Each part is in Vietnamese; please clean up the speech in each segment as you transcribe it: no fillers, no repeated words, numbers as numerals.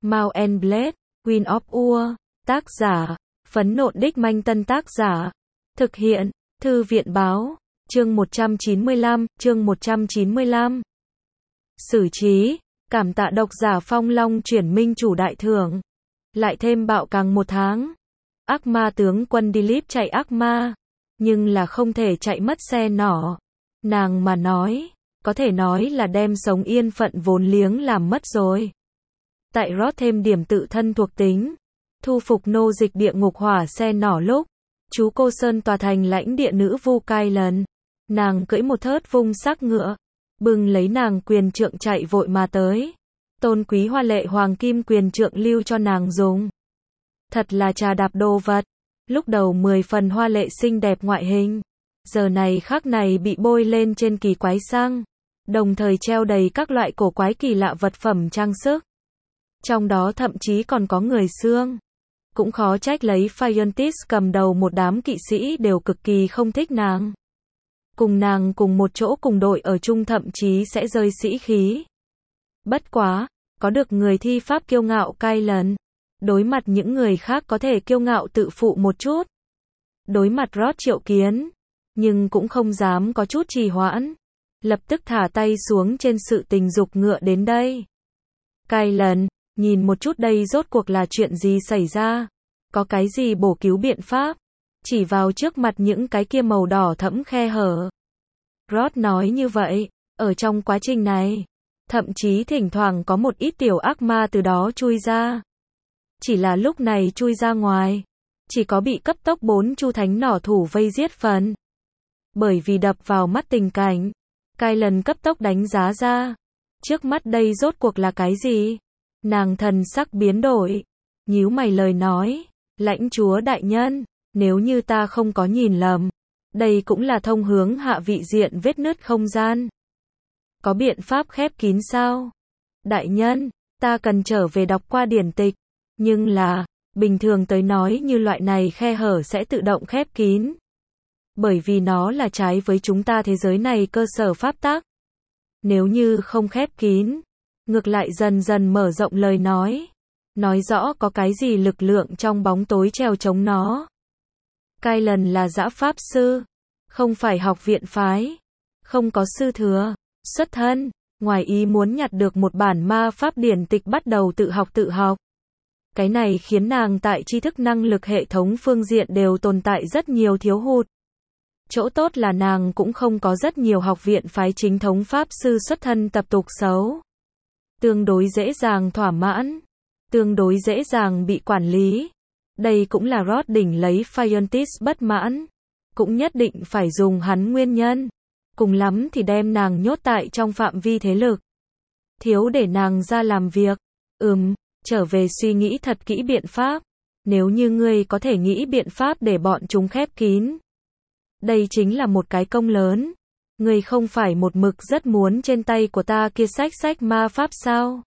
Mount and Blade, Queen of Ur, tác giả, Phấn Nộn Đích Manh Tân tác giả, thực hiện, Thư viện báo, chương 195. Xử trí, cảm tạ độc giả Phong Long chuyển minh chủ đại thưởng. Lại thêm bạo càng 1 tháng. Ác ma tướng quân Dilip chạy ác ma, nhưng là không thể chạy mất xe nỏ. Nàng mà nói, có thể nói là đem sống yên phận vốn liếng làm mất rồi. Tại rót thêm điểm tự thân thuộc tính, thu phục nô dịch địa ngục hỏa xe nỏ lúc, chú Cô Sơn tòa thành lãnh địa nữ vu cai lần. Nàng cưỡi một thớt vung xác ngựa, bừng lấy nàng quyền trượng chạy vội mà tới. Tôn quý hoa lệ hoàng kim quyền trượng lưu cho nàng dùng. Thật là trà đạp đồ vật. Lúc đầu 10 phần hoa lệ xinh đẹp ngoại hình, giờ này khắc này bị bôi lên trên kỳ quái xăng, đồng thời treo đầy các loại cổ quái kỳ lạ vật phẩm trang sức. Trong đó thậm chí còn có người xương. Cũng khó trách lấy Phiontis cầm đầu một đám kỵ sĩ đều cực kỳ không thích nàng. Cùng nàng cùng một chỗ cùng đội ở chung thậm chí sẽ rơi sĩ khí. Bất quá, có được người thi pháp kiêu ngạo cai lần. Đối mặt những người khác có thể kiêu ngạo tự phụ một chút. Đối mặt rót triệu kiến, nhưng cũng không dám có chút trì hoãn. Lập tức thả tay xuống trên sự tình dục ngựa đến đây. Cai lần, nhìn một chút đây rốt cuộc là chuyện gì xảy ra? Có cái gì bổ cứu biện pháp? Chỉ vào trước mặt những cái kia màu đỏ thẫm khe hở. Rod nói như vậy, ở trong quá trình này, thậm chí thỉnh thoảng có một ít tiểu ác ma từ đó chui ra. Chỉ là lúc này chui ra ngoài, chỉ có bị cấp tốc 4 chu thánh nỏ thủ vây giết phần. Bởi vì đập vào mắt tình cảnh, cai lần cấp tốc đánh giá ra. Trước mắt đây rốt cuộc là cái gì? Nàng thần sắc biến đổi, nhíu mày lời nói, lãnh chúa đại nhân, nếu như ta không có nhìn lầm, đây cũng là thông hướng hạ vị diện vết nứt không gian. Có biện pháp khép kín sao? Đại nhân, ta cần trở về đọc qua điển tịch, nhưng là, bình thường tới nói như loại này khe hở sẽ tự động khép kín. Bởi vì nó là trái với chúng ta thế giới này cơ sở pháp tắc. Nếu như không khép kín, ngược lại dần dần mở rộng lời nói rõ có cái gì lực lượng trong bóng tối trèo chống nó. Cai lần là dã pháp sư, không phải học viện phái, không có sư thừa, xuất thân, ngoài ý muốn nhặt được một bản ma pháp điển tịch bắt đầu tự học. Cái này khiến nàng tại tri thức năng lực hệ thống phương diện đều tồn tại rất nhiều thiếu hụt. Chỗ tốt là nàng cũng không có rất nhiều học viện phái chính thống pháp sư xuất thân tập tục xấu. Tương đối dễ dàng thỏa mãn, tương đối dễ dàng bị quản lý. Đây cũng là Rod đỉnh lấy Phiontis bất mãn. Cũng nhất định phải dùng hắn nguyên nhân. Cùng lắm thì đem nàng nhốt tại trong phạm vi thế lực. Thiếu để nàng ra làm việc. Trở về suy nghĩ thật kỹ biện pháp. Nếu như ngươi có thể nghĩ biện pháp để bọn chúng khép kín. Đây chính là một cái công lớn. Ngươi không phải một mực rất muốn trên tay của ta kia sách ma pháp sao?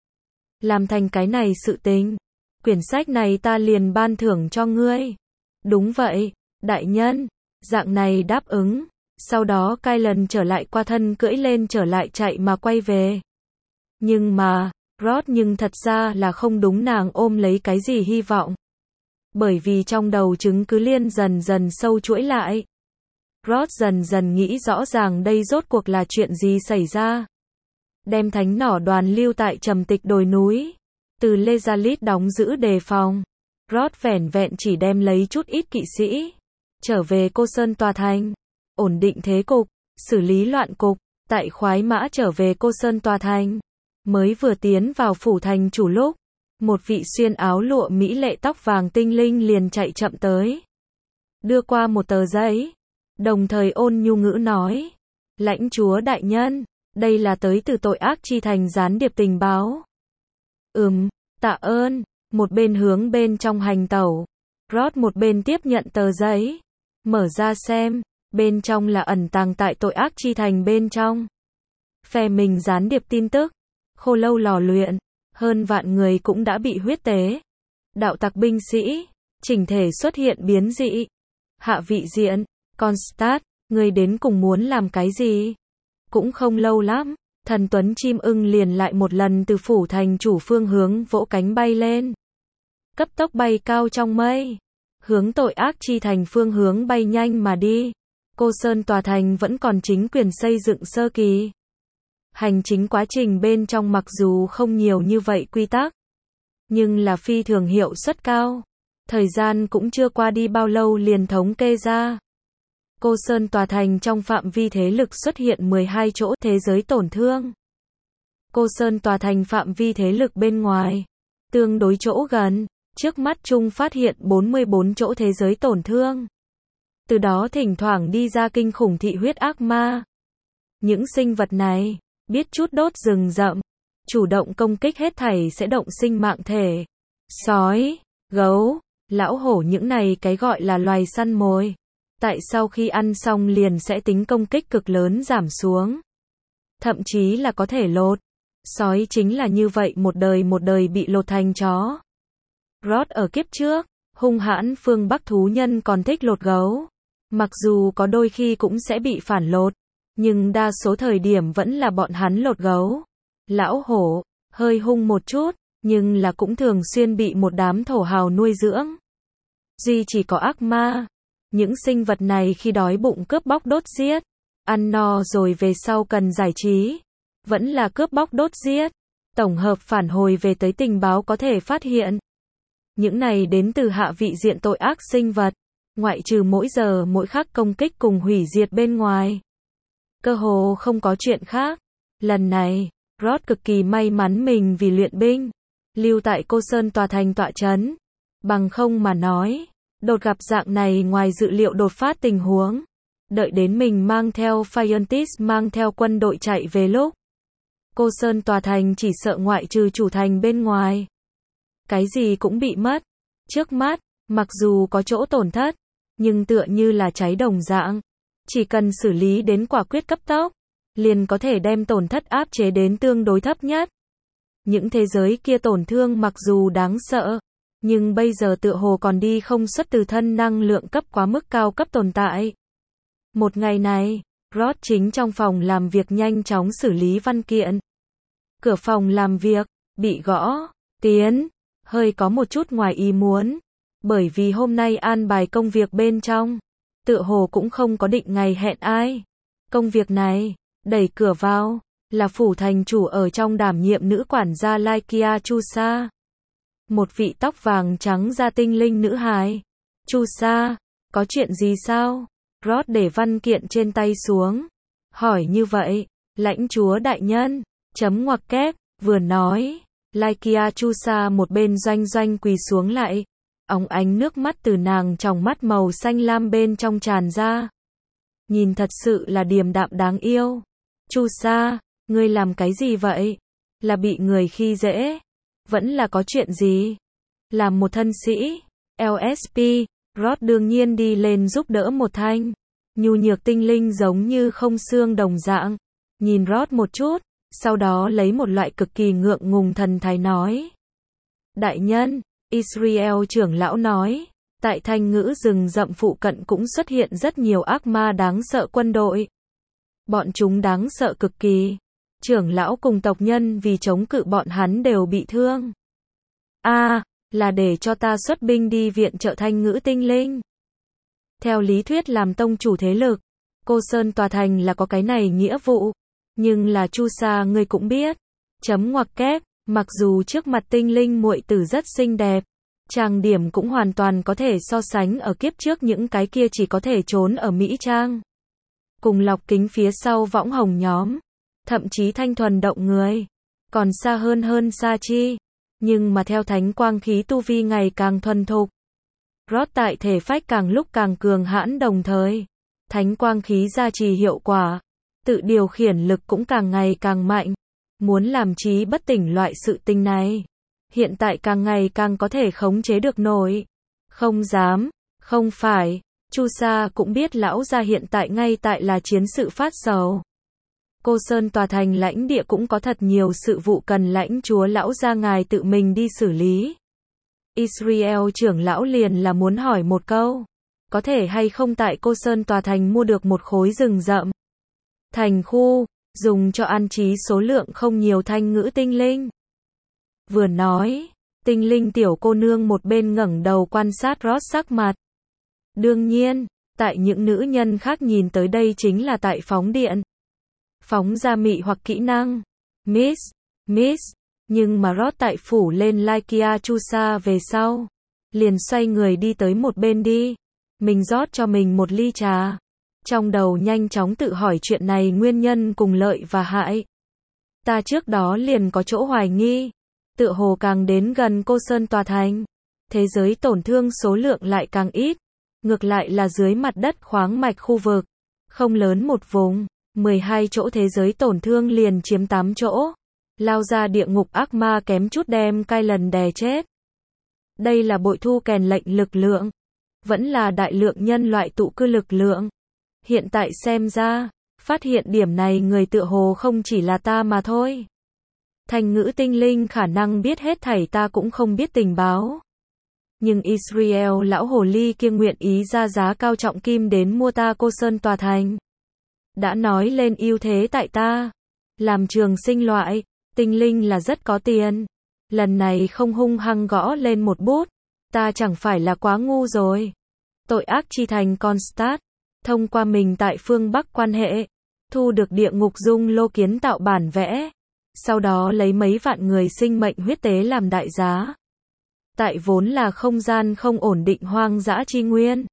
Làm thành cái này sự tình. Quyển sách này ta liền ban thưởng cho ngươi. Đúng vậy, đại nhân. Dạng này đáp ứng. Sau đó cai lần trở lại qua thân cưỡi lên trở lại chạy mà quay về. Nhưng mà, Rod nhưng thật ra là không đúng nàng ôm lấy cái gì hy vọng. Bởi vì trong đầu chứng cứ liên dần dần sâu chuỗi lại. Rod dần dần nghĩ rõ ràng đây rốt cuộc là chuyện gì xảy ra. Đem thánh nỏ đoàn lưu tại trầm tịch đồi núi. Từ Lezalit đóng giữ đề phòng. Rod vẻn vẹn chỉ đem lấy chút ít kỵ sĩ. Trở về Cô Sơn tòa thành. Ổn định thế cục. Xử lý loạn cục. Tại khoái mã trở về Cô Sơn tòa thành. Mới vừa tiến vào phủ thành chủ lúc. Một vị xuyên áo lụa mỹ lệ tóc vàng tinh linh liền chạy chậm tới. Đưa qua một tờ giấy. Đồng thời ôn nhu ngữ nói. Lãnh chúa đại nhân. Đây là tới từ tội ác chi thành gián điệp tình báo. Tạ ơn. Một bên hướng bên trong hành tẩu. Rod một bên tiếp nhận tờ giấy. Mở ra xem. Bên trong là ẩn tàng tại tội ác chi thành bên trong. Phe mình gián điệp tin tức. Khô lâu lò luyện. Hơn vạn người cũng đã bị huyết tế. Đạo tặc binh sĩ. Chỉnh thể xuất hiện biến dị. Hạ vị diện. Constat. Người đến cùng muốn làm cái gì? Cũng không lâu lắm. Thần tuấn chim ưng liền lại một lần từ phủ thành chủ phương hướng vỗ cánh bay lên. Cấp tốc bay cao trong mây. Hướng tội ác chi thành phương hướng bay nhanh mà đi. Cô Sơn tòa thành vẫn còn chính quyền xây dựng sơ kỳ. Hành chính quá trình bên trong mặc dù không nhiều như vậy quy tắc, nhưng là phi thường hiệu suất cao. Thời gian cũng chưa qua đi bao lâu liền thống kê ra. Cô Sơn tòa thành trong phạm vi thế lực xuất hiện 12 chỗ thế giới tổn thương. Cô Sơn tòa thành phạm vi thế lực bên ngoài, tương đối chỗ gần, trước mắt chung phát hiện 44 chỗ thế giới tổn thương. Từ đó thỉnh thoảng đi ra kinh khủng thị huyết ác ma. Những sinh vật này, biết chút đốt rừng rậm, chủ động công kích hết thảy sẽ động sinh mạng thể. Sói, gấu, lão hổ những này cái gọi là loài săn mồi. Tại sau khi ăn xong liền sẽ tính công kích cực lớn giảm xuống. Thậm chí là có thể lột. Sói chính là như vậy một đời bị lột thành chó. Rod ở kiếp trước, hung hãn phương Bắc thú nhân còn thích lột gấu. Mặc dù có đôi khi cũng sẽ bị phản lột, nhưng đa số thời điểm vẫn là bọn hắn lột gấu. Lão hổ, hơi hung một chút, nhưng là cũng thường xuyên bị một đám thổ hào nuôi dưỡng. Duy chỉ có ác ma. Những sinh vật này khi đói bụng cướp bóc đốt giết, ăn no rồi về sau cần giải trí, vẫn là cướp bóc đốt giết. Tổng hợp phản hồi về tới tình báo có thể phát hiện, những này đến từ hạ vị diện tội ác sinh vật, ngoại trừ mỗi giờ mỗi khắc công kích cùng hủy diệt bên ngoài, cơ hồ không có chuyện khác. Lần này, Rod cực kỳ may mắn mình vì luyện binh, lưu tại Cô Sơn tòa thành tọa trấn, bằng không mà nói, đột gặp dạng này ngoài dự liệu đột phát tình huống, đợi đến mình mang theo Phiontis mang theo quân đội chạy về lúc, Cô Sơn tòa thành chỉ sợ ngoại trừ chủ thành bên ngoài, cái gì cũng bị mất. Trước mắt, mặc dù có chỗ tổn thất, nhưng tựa như là cháy đồng dạng, chỉ cần xử lý đến quả quyết cấp tốc, liền có thể đem tổn thất áp chế đến tương đối thấp nhất. Những thế giới kia tổn thương mặc dù đáng sợ, nhưng bây giờ tựa hồ còn đi không xuất từ thân năng lượng cấp quá mức cao cấp tồn tại. Một ngày này, Rod chính trong phòng làm việc nhanh chóng xử lý văn kiện. Cửa phòng làm việc, bị gõ, tiến, hơi có một chút ngoài ý muốn. Bởi vì hôm nay an bài công việc bên trong, tựa hồ cũng không có định ngày hẹn ai. Công việc này, đẩy cửa vào, là phủ thành chủ ở trong đảm nhiệm nữ quản gia Laikia Chusa. Một vị tóc vàng trắng da tinh linh nữ hài. Chusa, có chuyện gì sao? Rod để văn kiện trên tay xuống. Hỏi như vậy, lãnh chúa đại nhân, chấm ngoặc kép, vừa nói. Laikia Chusa một bên doanh quỳ xuống lại. Óng ánh nước mắt từ nàng trong mắt màu xanh lam bên trong tràn ra. Nhìn thật sự là điềm đạm đáng yêu. Chusa, ngươi làm cái gì vậy? Là bị người khi dễ? Vẫn là có chuyện gì? Làm một thân sĩ, LSP, Rod đương nhiên đi lên giúp đỡ một thanh. Nhu nhược tinh linh giống như không xương đồng dạng. Nhìn Rod một chút, sau đó lấy một loại cực kỳ ngượng ngùng thần thái nói. Đại nhân, Israel trưởng lão nói, tại thanh ngữ rừng rậm phụ cận cũng xuất hiện rất nhiều ác ma đáng sợ quân đội. Bọn chúng đáng sợ cực kỳ. Trưởng lão cùng tộc nhân vì chống cự bọn hắn đều bị thương. Là để cho ta xuất binh đi viện trợ thanh ngữ tinh linh. Theo lý thuyết làm tông chủ thế lực, Cô Sơn tòa thành là có cái này nghĩa vụ. Nhưng là Chusa ngươi cũng biết. Chấm ngoặc kép, mặc dù trước mặt tinh linh muội tử rất xinh đẹp, trang điểm cũng hoàn toàn có thể so sánh ở kiếp trước những cái kia chỉ có thể trốn ở Mỹ Trang. Cùng lọc kính phía sau võng hồng nhóm. Thậm chí thanh thuần động người. Còn xa hơn xa chi. Nhưng mà theo thánh quang khí tu vi ngày càng thuần thục. Rod tại thể phách càng lúc càng cường hãn đồng thời. Thánh quang khí gia trì hiệu quả. Tự điều khiển lực cũng càng ngày càng mạnh. Muốn làm trí bất tỉnh loại sự tình này. Hiện tại càng ngày càng có thể khống chế được nổi. Không dám, không phải. Chusa cũng biết lão gia hiện tại ngay tại là chiến sự phát sầu. Cô Sơn tòa thành lãnh địa cũng có thật nhiều sự vụ cần lãnh chúa lão gia ngài tự mình đi xử lý. Israel trưởng lão liền là muốn hỏi một câu. Có thể hay không tại Cô Sơn tòa thành mua được một khối rừng rậm. Thành khu, dùng cho an trí số lượng không nhiều thanh ngữ tinh linh. Vừa nói, tinh linh tiểu cô nương một bên ngẩng đầu quan sát Ross sắc mặt. Đương nhiên, tại những nữ nhân khác nhìn tới đây chính là tại phóng điện. Phóng ra mị hoặc kỹ năng. Miss, nhưng mà Ross tại phủ lên Lykia Chusa về sau. Liền xoay người đi tới một bên đi. Mình rót cho mình một ly trà. Trong đầu nhanh chóng tự hỏi chuyện này nguyên nhân cùng lợi và hại. Ta trước đó liền có chỗ hoài nghi. Tựa hồ càng đến gần Cô Sơn tòa thành. Thế giới tổn thương số lượng lại càng ít. Ngược lại là dưới mặt đất khoáng mạch khu vực. Không lớn một vùng. 12 chỗ thế giới tổn thương liền chiếm 8 chỗ. Lao ra địa ngục ác ma kém chút đem Kylan đè chết. Đây là bội thu kèn lệnh lực lượng. Vẫn là đại lượng nhân loại tụ cư lực lượng. Hiện tại xem ra, phát hiện điểm này người tựa hồ không chỉ là ta mà thôi. Thành ngữ tinh linh khả năng biết hết thảy ta cũng không biết tình báo. Nhưng Israel lão hồ ly kia nguyện ý ra giá cao trọng kim đến mua ta Cô Sơn tòa thành. Đã nói lên ưu thế tại ta. Làm trường sinh loại, tinh linh là rất có tiền. Lần này không hung hăng gõ lên một bút. Ta chẳng phải là quá ngu rồi. Tội ác chi thành Constat. Thông qua mình tại phương Bắc quan hệ. Thu được địa ngục dung lô kiến tạo bản vẽ. Sau đó lấy mấy vạn người sinh mệnh huyết tế làm đại giá. Tại vốn là không gian không ổn định hoang dã chi nguyên.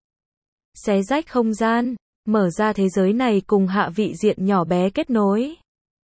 Xé rách không gian. Mở ra thế giới này cùng hạ vị diện nhỏ bé kết nối.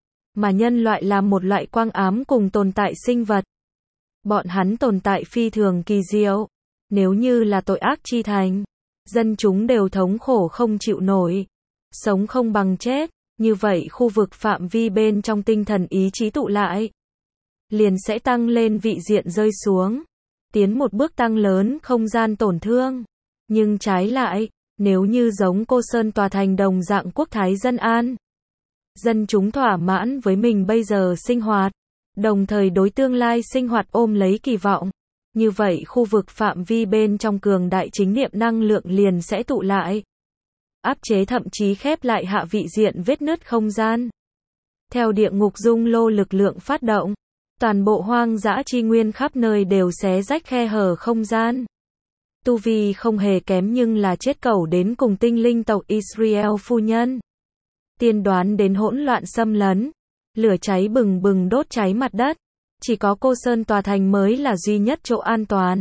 Mà nhân loại là một loại quang ám cùng tồn tại sinh vật. Bọn hắn tồn tại phi thường kỳ diệu. Nếu như là tội ác chi thành, dân chúng đều thống khổ không chịu nổi. Sống không bằng chết. Như vậy khu vực phạm vi bên trong tinh thần ý chí tụ lại. Liền sẽ tăng lên vị diện rơi xuống. Tiến một bước tăng lớn không gian tổn thương. Nhưng trái lại, nếu như giống Cô Sơn tòa thành đồng dạng quốc thái dân an. Dân chúng thỏa mãn với mình bây giờ sinh hoạt. Đồng thời đối tương lai sinh hoạt ôm lấy kỳ vọng. Như vậy khu vực phạm vi bên trong cường đại chính niệm năng lượng liền sẽ tụ lại. Áp chế thậm chí khép lại hạ vị diện vết nứt không gian. Theo địa ngục dung lô lực lượng phát động. Toàn bộ hoang dã chi nguyên khắp nơi đều xé rách khe hở không gian. Tu vi không hề kém nhưng là chết cẩu đến cùng tinh linh tộc Israel phu nhân. Tiên đoán đến hỗn loạn xâm lấn. Lửa cháy bừng bừng đốt cháy mặt đất. Chỉ có Cô Sơn tòa thành mới là duy nhất chỗ an toàn.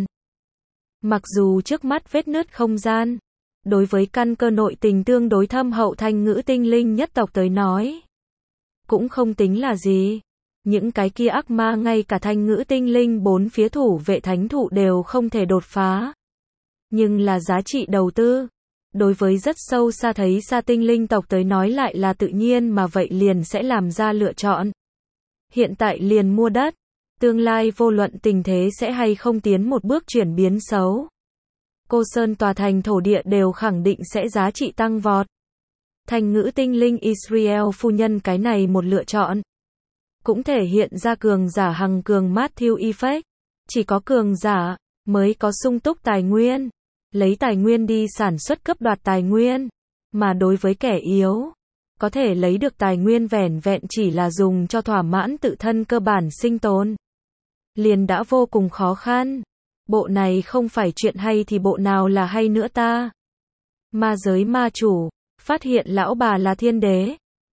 Mặc dù trước mắt vết nứt không gian. Đối với căn cơ nội tình tương đối thâm hậu thanh ngữ tinh linh nhất tộc tới nói. Cũng không tính là gì. Những cái kia ác ma ngay cả thanh ngữ tinh linh bốn phía thủ vệ thánh thụ đều không thể đột phá. Nhưng là giá trị đầu tư. Đối với rất sâu xa thấy xa tinh linh tộc tới nói lại là tự nhiên mà vậy liền sẽ làm ra lựa chọn. Hiện tại liền mua đất. Tương lai vô luận tình thế sẽ hay không tiến một bước chuyển biến xấu. Cô Sơn tòa thành thổ địa đều khẳng định sẽ giá trị tăng vọt. Thành ngữ tinh linh Israel phu nhân cái này một lựa chọn. Cũng thể hiện ra cường giả hằng cường Matthew Effect. Chỉ có cường giả mới có sung túc tài nguyên. Lấy tài nguyên đi sản xuất cấp đoạt tài nguyên. Mà đối với kẻ yếu, có thể lấy được tài nguyên vẻn vẹn chỉ là dùng cho thỏa mãn tự thân cơ bản sinh tồn. Liền đã vô cùng khó khăn. Bộ này không phải chuyện hay thì bộ nào là hay nữa ta. Ma giới ma chủ, phát hiện lão bà là thiên đế.